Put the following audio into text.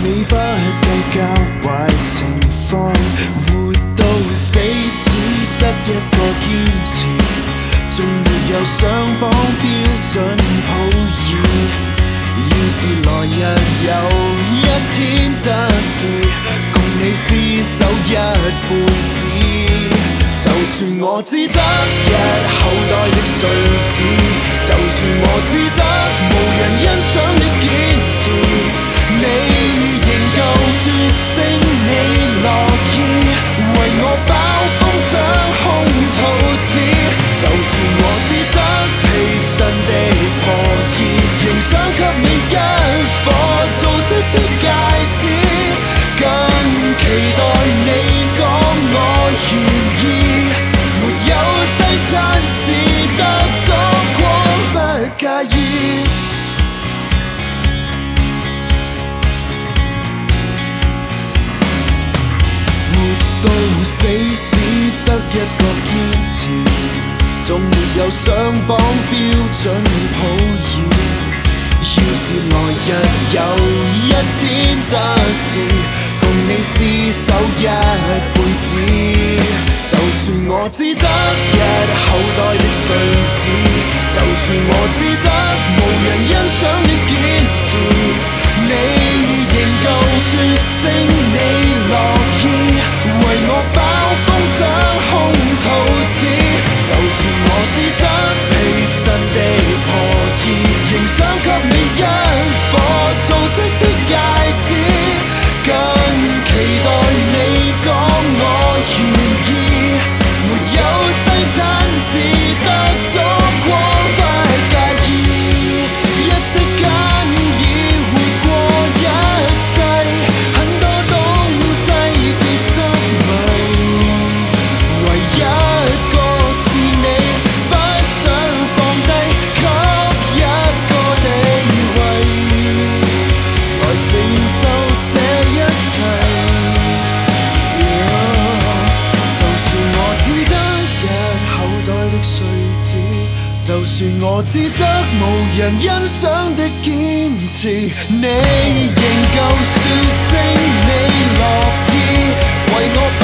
你不計較壞情況，活到死只得一個堅持，縱沒有上榜標準普爾。要是來日有一天得志，共你廝守一輩子。就算我只得一口袋的碎紙，就算我只得無人欣賞的堅持，你仍舊說聲你樂意為我爆風霜空吐紙。就算我只得披身的破衣，仍想給你一顆造質的戒指，更期待你講我願意。沒有西餐，只得燭光，不介意。活到死只得一個堅持，縱沒有上榜標準普爾。要是來日有一天得志，共你廝守一輩子。就算我只得一口袋的碎紙，就算我只得無人欣賞的堅持，你仍舊說聲你樂意為我爆風霜空吐紙。就算我只得披身的破衣，仍想給你一顆造質的戒指，更期待你講我願意。沒有西餐，只得燭光，不介意。一息間已活過一切，很多東西別執迷，唯一個是你不想放低，給一個地位來承受這一切。就算我只得無人欣賞的堅持，你仍舊說聲你樂意為我